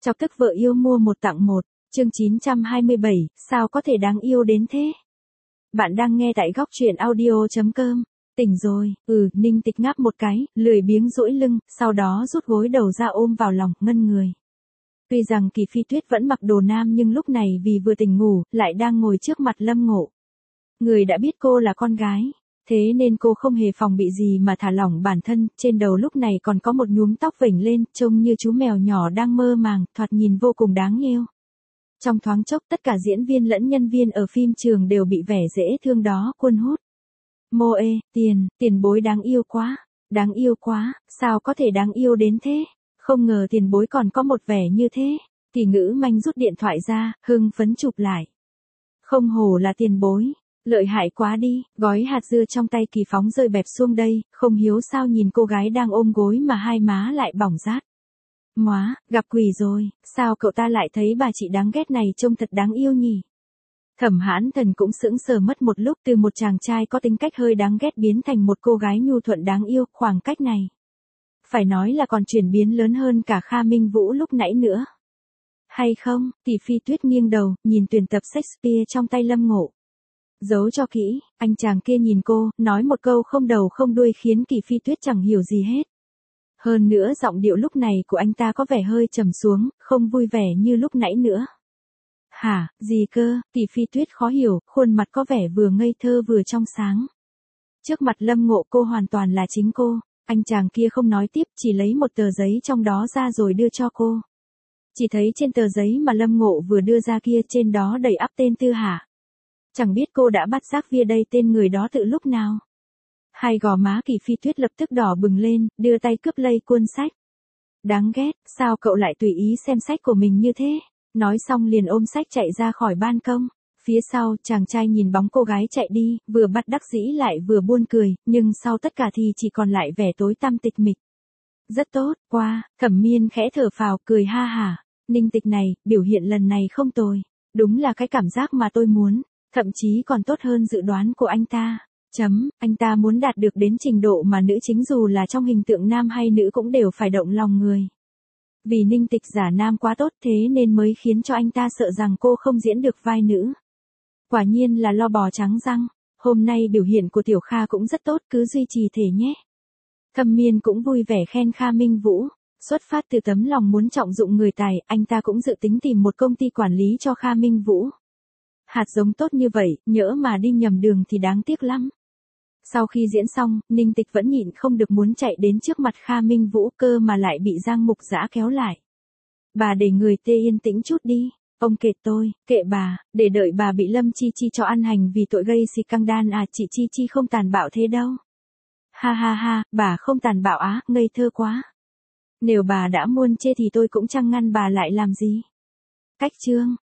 Chọc tức vợ yêu mua một tặng một, chương 927, sao có thể đáng yêu đến thế? Bạn đang nghe tại góc truyện audio.com. Tỉnh rồi, Ninh Tịch ngáp một cái, lười biếng duỗi lưng, sau đó rút gối đầu ra ôm vào lòng, ngân người. Tuy rằng Kỳ Phi Tuyết vẫn mặc đồ nam nhưng lúc này vì vừa tỉnh ngủ, lại đang ngồi trước mặt Lâm Ngộ. Người đã biết cô là con gái, thế nên cô không hề phòng bị gì mà thả lỏng bản thân, trên đầu lúc này còn có một nhúm tóc vểnh lên, trông như chú mèo nhỏ đang mơ màng, thoạt nhìn vô cùng đáng yêu. Trong thoáng chốc tất cả diễn viên lẫn nhân viên ở phim trường đều bị vẻ dễ thương đó cuốn hút. Mô ê, tiền bối đáng yêu quá, sao có thể đáng yêu đến thế? Không ngờ tiền bối còn có một vẻ như thế. Kỳ Ngữ Manh rút điện thoại ra, hưng phấn chụp lại. Không hổ là tiền bối, lợi hại quá đi, gói hạt dưa trong tay Kỳ phóng rơi bẹp xuống đây, không hiếu sao nhìn cô gái đang ôm gối mà hai má lại bỏng rát. Móa, gặp quỷ rồi, sao cậu ta lại thấy bà chị đáng ghét này trông thật đáng yêu nhỉ? Thẩm Hãn Thần cũng sững sờ mất một lúc, từ một chàng trai có tính cách hơi đáng ghét biến thành một cô gái nhu thuận đáng yêu, khoảng cách này. Phải nói là còn chuyển biến lớn hơn cả Kha Minh Vũ lúc nãy nữa. Hay không? Kỳ Phi Tuyết nghiêng đầu, nhìn tuyển tập Shakespeare trong tay Lâm Ngộ. Giấu cho kỹ, anh chàng kia nhìn cô, nói một câu không đầu không đuôi khiến Kỳ Phi Tuyết chẳng hiểu gì hết. Hơn nữa giọng điệu lúc này của anh ta có vẻ hơi trầm xuống, không vui vẻ như lúc nãy nữa. Hả, gì cơ? Kỳ Phi Tuyết khó hiểu, khuôn mặt có vẻ vừa ngây thơ vừa trong sáng. Trước mặt Lâm Ngộ cô hoàn toàn là chính cô, anh chàng kia không nói tiếp, chỉ lấy một tờ giấy trong đó ra rồi đưa cho cô. Chỉ thấy trên tờ giấy mà Lâm Ngộ vừa đưa ra kia trên đó đầy ắp tên Tư Hà. Chẳng biết cô đã bắt giác vía đây tên người đó từ lúc nào. Hai gò má Kỳ Phi Tuyết lập tức đỏ bừng lên, đưa tay cướp lấy cuốn sách. Đáng ghét, sao cậu lại tùy ý xem sách của mình như thế? Nói xong liền ôm sách chạy ra khỏi ban công. Phía sau, chàng trai nhìn bóng cô gái chạy đi, vừa bất đắc dĩ lại vừa buồn cười, nhưng sau tất cả thì chỉ còn lại vẻ tối tăm tịch mịch. Rất tốt, Thẩm Miên khẽ thở phào, cười ha hả. Ninh Tịch này, biểu hiện lần này không tồi. Đúng là cái cảm giác mà tôi muốn, thậm chí còn tốt hơn dự đoán của anh ta. Anh ta muốn đạt được đến trình độ mà nữ chính dù là trong hình tượng nam hay nữ cũng đều phải động lòng người. Vì Ninh Tịch giả nam quá tốt thế nên mới khiến cho anh ta sợ rằng cô không diễn được vai nữ. Quả nhiên là lo bò trắng răng, hôm nay biểu hiện của Tiểu Kha cũng rất tốt, cứ duy trì thể nhé. Thẩm Miên cũng vui vẻ khen Kha Minh Vũ, xuất phát từ tấm lòng muốn trọng dụng người tài, anh ta cũng dự tính tìm một công ty quản lý cho Kha Minh Vũ. Hạt giống tốt như vậy, nhỡ mà đi nhầm đường thì đáng tiếc lắm. Sau khi diễn xong, Ninh Tịch vẫn nhịn không được muốn chạy đến trước mặt Kha Minh Vũ, cơ mà lại bị Giang Mục Dã kéo lại. Bà để người tê yên tĩnh chút đi, ông kệ tôi, kệ bà, để đợi bà bị Lâm Chi Chi cho ăn hành vì tội gây scandal à, chị Chi Chi không tàn bạo thế đâu. Ha ha ha, bà không tàn bạo á, ngây thơ quá. Nếu bà đã muốn chê thì tôi cũng chẳng ngăn bà lại làm gì. Cách chương,